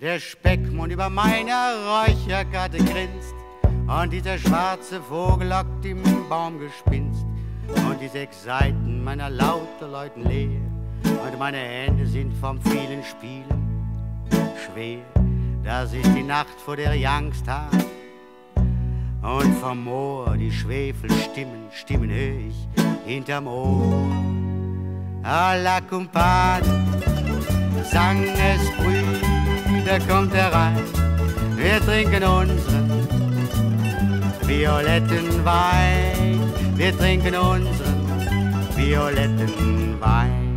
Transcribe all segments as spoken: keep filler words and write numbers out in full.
Der Speckmond über meiner Räucherkarte grinst und dieser schwarze Vogel hockt im Baumgespinst und die sechs Seiten meiner lauter Leuten leer und meine Hände sind vom vielen Spielen schwer. Das ist die Nacht, vor der ich Angst hab und vom Moor die Schwefelstimmen, Stimmen hör ich hinterm Ohr. Alla Kumpane, sang es Brüder, kommt herein, wir trinken unseren violetten Wein, wir trinken unseren violetten Wein.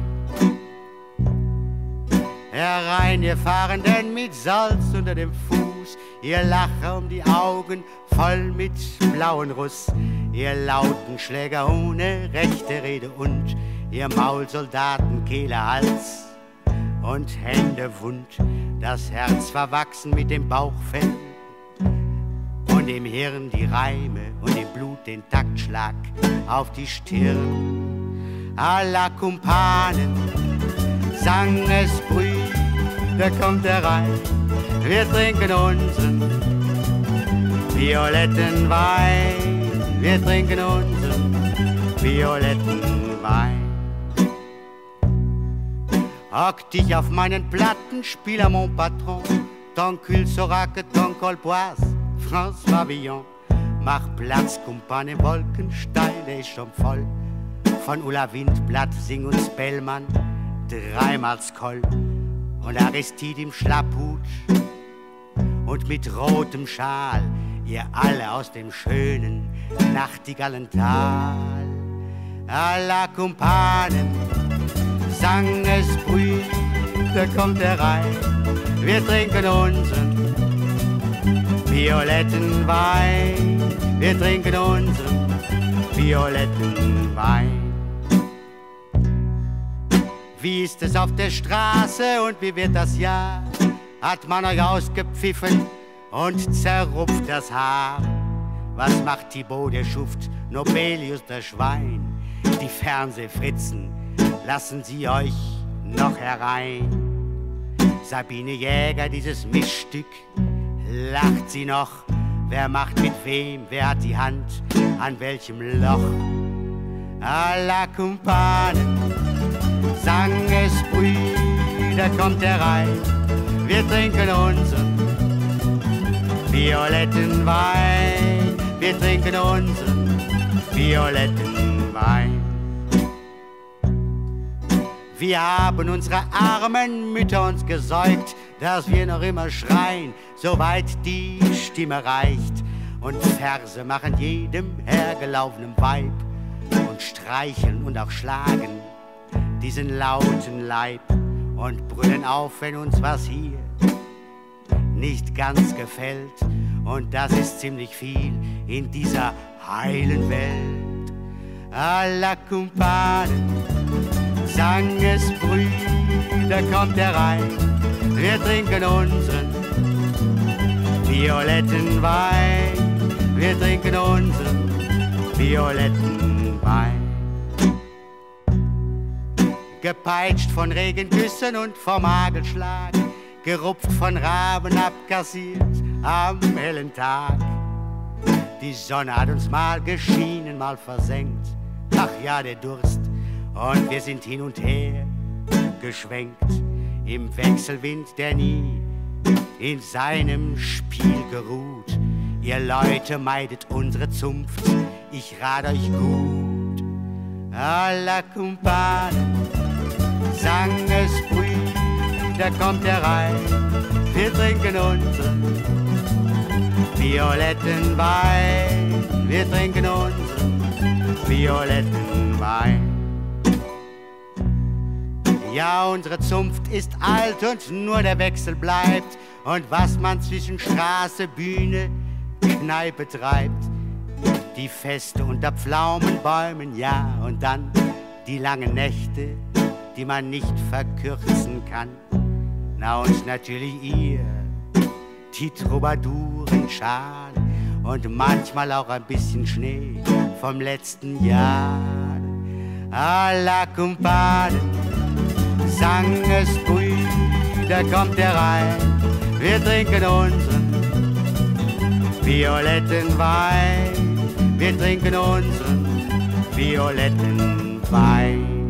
Herein, ihr Fahrenden mit Salz unter dem Fuß, ihr Lacher um die Augen voll mit blauen Russ, ihr lauten Schläger ohne rechte Rede und ihr Maulsoldaten, Kehle, Hals und Hände wund, das Herz verwachsen mit dem Bauchfell und im Hirn die Reime und im Blut den Taktschlag auf die Stirn. Alla Kumpanen, sang es Brüder, kommt herein, wir trinken unseren violetten Wein, wir trinken unseren violetten Wein. Hock dich auf meinen Plattenspieler, mon Patron, ton cul sera que ton colpoise, François Villon. Mach Platz, Kumpane, Wolkenstein, der ist schon voll. Von Ulla Windblatt, Sing uns Bellmann, dreimal Skoll und Aristide im Schlapphut und mit rotem Schal, ihr alle aus dem schönen Nachtigallental. Alla Kumpanen, sang es Brüder, kommt herein, wir trinken unseren violetten Wein, wir trinken unseren violetten Wein. Wie ist es auf der Straße und wie wird das Jahr? Hat man euch ausgepfiffen und zerrupft das Haar? Was macht Thibaut, der Schuft, Nobelius, der Schwein? Die Fernsehfritzen, lassen sie euch noch herein? Sabine Jäger, dieses Missstück, lacht sie noch? Wer macht mit wem, wer hat die Hand an welchem Loch? Alla Kumpanen, sang es Brüder, kommt herein, wir trinken unseren violetten Wein, wir trinken unseren violetten Wein. Wir haben unsere armen Mütter uns gesäugt, dass wir noch immer schreien, soweit die Stimme reicht. Und Verse machen jedem hergelaufenen Weib und streicheln und auch schlagen diesen lauten Leib und brüllen auf, wenn uns was hier nicht ganz gefällt. Und das ist ziemlich viel in dieser heilen Welt. Alla Kumpanen, sang es Brüder, kommt herein, wir trinken unseren violetten Wein, wir trinken unseren violetten Wein. Gepeitscht von Regengüssen und vom Hagelschlag, gerupft von Raben, abkassiert am hellen Tag. Die Sonne hat uns mal geschienen, mal versenkt, ach ja, der Durst, und wir sind hin und her geschwenkt im Wechselwind, der nie in seinem Spiel geruht. Ihr Leute, meidet unsere Zunft, ich rat euch gut. Alla Kumpanen, sang es Brüder, kommt herein, wir trinken unseren violetten Wein, wir trinken unseren violetten Wein. Ja, unsere Zunft ist alt und nur der Wechsel bleibt. Und was man zwischen Straße, Bühne, Kneipe treibt, die Feste unter Pflaumenbäumen, ja, und dann die langen Nächte, die man nicht verkürzen kann. Na und natürlich ihr, die Troubadurenschal und manchmal auch ein bisschen Schnee vom letzten Jahr. Alla Kumpanen, sang es Brüder, kommt herein, Wir trinken unseren violetten Wein. Wir trinken unseren violetten Wein.